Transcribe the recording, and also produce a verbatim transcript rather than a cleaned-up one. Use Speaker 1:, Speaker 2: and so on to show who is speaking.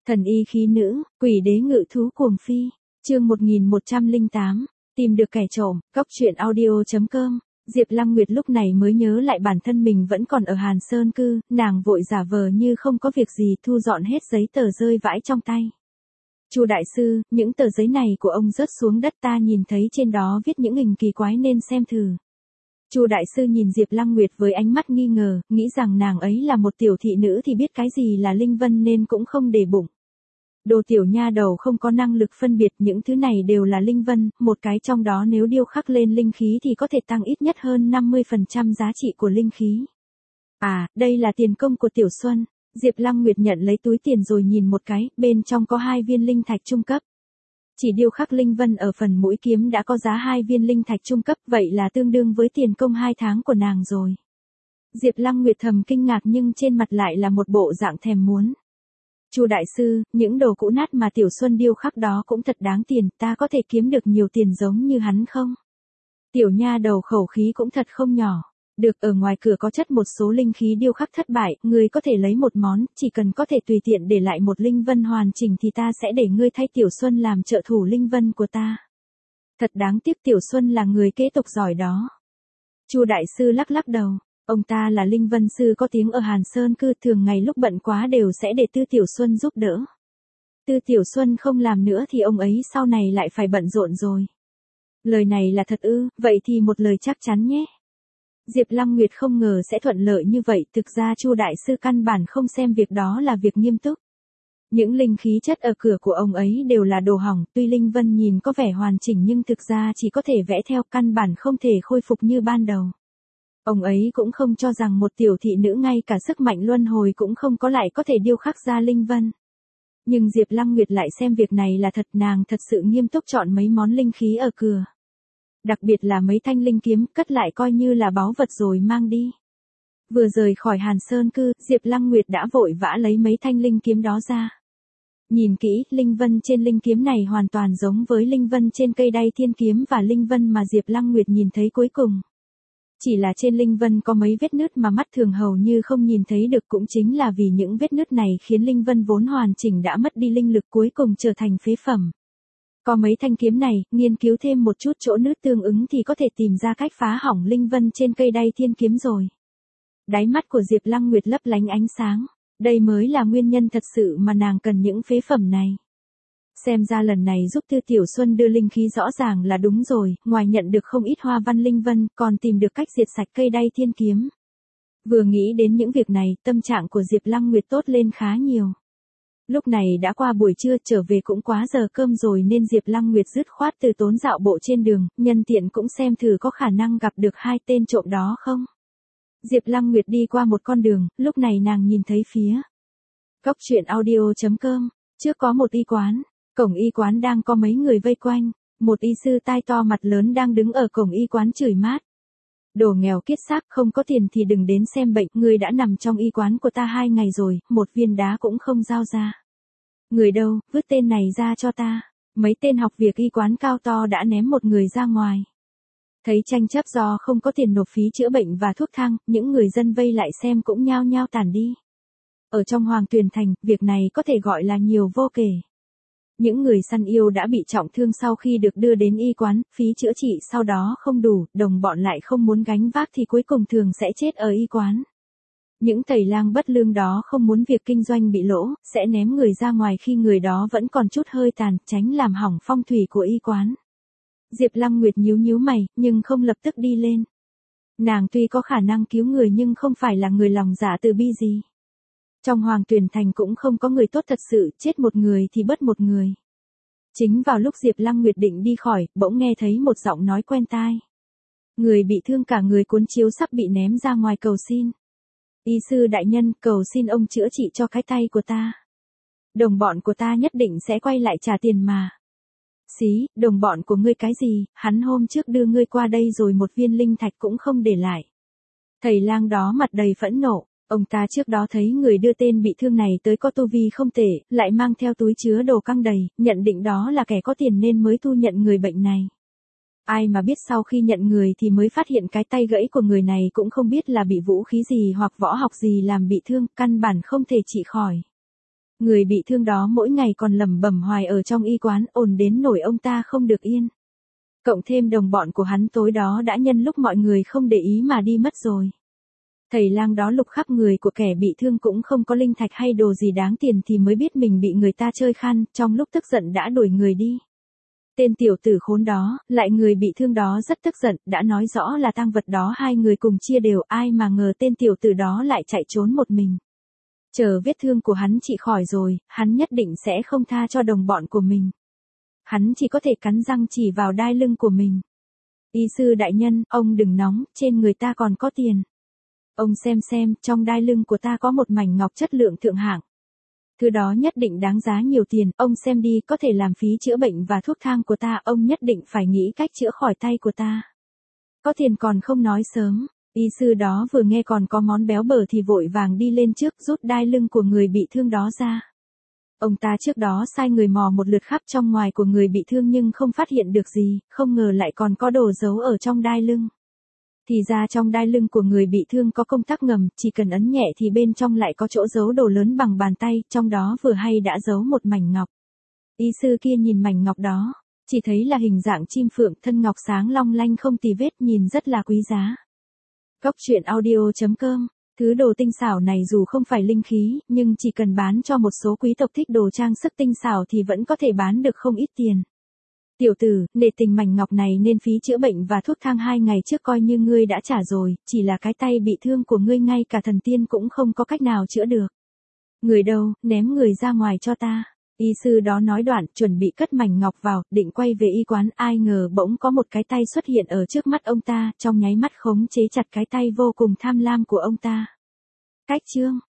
Speaker 1: Thần y khí nữ, quỷ đế ngự thú cuồng phi. Chương một nghìn một trăm lẻ tám, tìm được kẻ trộm, cóc truyện audio chấm com. Diệp Lăng Nguyệt lúc này mới nhớ lại bản thân mình vẫn còn ở Hàn Sơn cư, nàng vội giả vờ như không có việc gì thu dọn hết giấy tờ rơi vãi trong tay. Chu đại sư, những tờ giấy này của ông rớt xuống đất, ta nhìn thấy trên đó viết những hình kỳ quái nên xem thử. Chu đại sư nhìn Diệp Lăng Nguyệt với ánh mắt nghi ngờ, nghĩ rằng nàng ấy là một tiểu thị nữ thì biết cái gì là linh vân nên cũng không để bụng. Đồ tiểu nha đầu không có năng lực phân biệt những thứ này đều là linh vân, một cái trong đó nếu điêu khắc lên linh khí thì có thể tăng ít nhất hơn năm mươi phần trăm giá trị của linh khí. À, đây là tiền công của Tiểu Xuân. Diệp Lăng Nguyệt nhận lấy túi tiền rồi nhìn một cái, bên trong có hai viên linh thạch trung cấp. Chỉ điêu khắc linh vân ở phần mũi kiếm đã có giá hai viên linh thạch trung cấp, vậy là tương đương với tiền công hai tháng của nàng rồi. Diệp Lăng Nguyệt thầm kinh ngạc nhưng trên mặt lại là một bộ dạng thèm muốn. Chu đại sư, những đồ cũ nát mà Tiểu Xuân điêu khắc đó cũng thật đáng tiền, ta có thể kiếm được nhiều tiền giống như hắn không? Tiểu nha đầu khẩu khí cũng thật không nhỏ. Được, ở ngoài cửa có chất một số linh khí điêu khắc thất bại, ngươi có thể lấy một món, chỉ cần có thể tùy tiện để lại một linh vân hoàn chỉnh thì ta sẽ để ngươi thay Tiểu Xuân làm trợ thủ linh vân của ta. Thật đáng tiếc Tiểu Xuân là người kế tục giỏi đó. Chu đại sư lắc lắc đầu, ông ta là linh vân sư có tiếng ở Hàn Sơn cư, thường ngày lúc bận quá đều sẽ để Tư Tiểu Xuân giúp đỡ. Tư Tiểu Xuân không làm nữa thì ông ấy sau này lại phải bận rộn rồi. Lời này là thật ư, vậy thì một lời chắc chắn nhé. Diệp Lăng Nguyệt không ngờ sẽ thuận lợi như vậy, thực ra Chu đại sư căn bản không xem việc đó là việc nghiêm túc. Những linh khí chất ở cửa của ông ấy đều là đồ hỏng, tuy linh vân nhìn có vẻ hoàn chỉnh nhưng thực ra chỉ có thể vẽ theo, căn bản không thể khôi phục như ban đầu. Ông ấy cũng không cho rằng một tiểu thị nữ ngay cả sức mạnh luân hồi cũng không có lại có thể điêu khắc ra linh vân. Nhưng Diệp Lăng Nguyệt lại xem việc này là thật, nàng thật sự nghiêm túc chọn mấy món linh khí ở cửa. Đặc biệt là mấy thanh linh kiếm, cất lại coi như là báu vật rồi mang đi. Vừa rời khỏi Hàn Sơn cư, Diệp Lăng Nguyệt đã vội vã lấy mấy thanh linh kiếm đó ra. Nhìn kỹ, linh vân trên linh kiếm này hoàn toàn giống với linh vân trên cây đay thiên kiếm và linh vân mà Diệp Lăng Nguyệt nhìn thấy cuối cùng. Chỉ là trên linh vân có mấy vết nứt mà mắt thường hầu như không nhìn thấy được, cũng chính là vì những vết nứt này khiến linh vân vốn hoàn chỉnh đã mất đi linh lực, cuối cùng trở thành phế phẩm. Có mấy thanh kiếm này, nghiên cứu thêm một chút chỗ nứt tương ứng thì có thể tìm ra cách phá hỏng linh vân trên cây đay thiên kiếm rồi. Đáy mắt của Diệp Lăng Nguyệt lấp lánh ánh sáng, đây mới là nguyên nhân thật sự mà nàng cần những phế phẩm này. Xem ra lần này giúp Tư Tiểu Xuân đưa linh khí rõ ràng là đúng rồi, ngoài nhận được không ít hoa văn linh vân, còn tìm được cách diệt sạch cây đay thiên kiếm. Vừa nghĩ đến những việc này, tâm trạng của Diệp Lăng Nguyệt tốt lên khá nhiều. Lúc này đã qua buổi trưa, trở về cũng quá giờ cơm rồi nên Diệp Lăng Nguyệt dứt khoát từ tốn dạo bộ trên đường, nhân tiện cũng xem thử có khả năng gặp được hai tên trộm đó không. Diệp Lăng Nguyệt đi qua một con đường, lúc này nàng nhìn thấy phía cóc truyện audio chấm com, trước có một y quán, cổng y quán đang có mấy người vây quanh, một y sư tai to mặt lớn đang đứng ở cổng y quán chửi mát. Đồ nghèo kiết xác, không có tiền thì đừng đến xem bệnh, người đã nằm trong y quán của ta hai ngày rồi, một viên đá cũng không giao ra. Người đâu, vứt tên này ra cho ta. Mấy tên học việc y quán cao to đã ném một người ra ngoài. Thấy tranh chấp do không có tiền nộp phí chữa bệnh và thuốc thang, những người dân vây lại xem cũng nhao nhao tản đi. Ở trong Hoàng Tuyền Thành, việc này có thể gọi là nhiều vô kể. Những người săn yêu đã bị trọng thương sau khi được đưa đến y quán, phí chữa trị sau đó không đủ, đồng bọn lại không muốn gánh vác thì cuối cùng thường sẽ chết ở y quán. Những thầy lang bất lương đó không muốn việc kinh doanh bị lỗ, sẽ ném người ra ngoài khi người đó vẫn còn chút hơi tàn, tránh làm hỏng phong thủy của y quán. Diệp Lăng Nguyệt nhíu nhíu mày, nhưng không lập tức đi lên. Nàng tuy có khả năng cứu người nhưng không phải là người lòng dạ từ bi gì. Trong Hoàng Tuyền Thành cũng không có người tốt thật sự, chết một người thì bớt một người. Chính vào lúc Diệp Lăng Nguyệt định đi khỏi, bỗng nghe thấy một giọng nói quen tai. Người bị thương cả người cuốn chiếu sắp bị ném ra ngoài cầu xin. Y sư đại nhân, cầu xin ông chữa trị cho cái tay của ta. Đồng bọn của ta nhất định sẽ quay lại trả tiền mà. Xí, đồng bọn của ngươi cái gì, hắn hôm trước đưa ngươi qua đây rồi một viên linh thạch cũng không để lại. Thầy lang đó mặt đầy phẫn nộ. Ông ta trước đó thấy người đưa tên bị thương này tới có tu vi không tệ, lại mang theo túi chứa đồ căng đầy, nhận định đó là kẻ có tiền nên mới thu nhận người bệnh này. Ai mà biết sau khi nhận người thì mới phát hiện cái tay gãy của người này cũng không biết là bị vũ khí gì hoặc võ học gì làm bị thương, căn bản không thể trị khỏi. Người bị thương đó mỗi ngày còn lẩm bẩm hoài ở trong y quán, ồn đến nổi ông ta không được yên. Cộng thêm đồng bọn của hắn tối đó đã nhân lúc mọi người không để ý mà đi mất rồi. Thầy lang đó lục khắp người của kẻ bị thương cũng không có linh thạch hay đồ gì đáng tiền thì mới biết mình bị người ta chơi khăn, trong lúc tức giận đã đuổi người đi. Tên tiểu tử khốn đó, lại người bị thương đó rất tức giận, đã nói rõ là tang vật đó hai người cùng chia đều, ai mà ngờ tên tiểu tử đó lại chạy trốn một mình. Chờ vết thương của hắn trị khỏi rồi, hắn nhất định sẽ không tha cho đồng bọn của mình. Hắn chỉ có thể cắn răng chỉ vào đai lưng của mình. Y sư đại nhân, ông đừng nóng, trên người ta còn có tiền. Ông xem xem, trong đai lưng của ta có một mảnh ngọc chất lượng thượng hạng. Thứ đó nhất định đáng giá nhiều tiền, ông xem đi, có thể làm phí chữa bệnh và thuốc thang của ta, ông nhất định phải nghĩ cách chữa khỏi tay của ta. Có tiền còn không nói sớm. Y sư đó vừa nghe còn có món béo bở thì vội vàng đi lên trước rút đai lưng của người bị thương đó ra. Ông ta trước đó sai người mò một lượt khắp trong ngoài của người bị thương nhưng không phát hiện được gì, không ngờ lại còn có đồ giấu ở trong đai lưng. Thì ra trong đai lưng của người bị thương có công tắc ngầm, chỉ cần ấn nhẹ thì bên trong lại có chỗ giấu đồ lớn bằng bàn tay, trong đó vừa hay đã giấu một mảnh ngọc. Y sư kia nhìn mảnh ngọc đó, chỉ thấy là hình dạng chim phượng, thân ngọc sáng long lanh không tì vết, nhìn rất là quý giá. Góc truyện audio chấm com. Thứ đồ tinh xảo này dù không phải linh khí, nhưng chỉ cần bán cho một số quý tộc thích đồ trang sức tinh xảo thì vẫn có thể bán được không ít tiền. Tiểu tử, nể tình mảnh ngọc này nên phí chữa bệnh và thuốc thang hai ngày trước coi như ngươi đã trả rồi, chỉ là cái tay bị thương của ngươi ngay cả thần tiên cũng không có cách nào chữa được. Người đâu, ném người ra ngoài cho ta. Y sư đó nói đoạn, chuẩn bị cất mảnh ngọc vào, định quay về y quán, ai ngờ bỗng có một cái tay xuất hiện ở trước mắt ông ta, trong nháy mắt khống chế chặt cái tay vô cùng tham lam của ông ta. Cách chương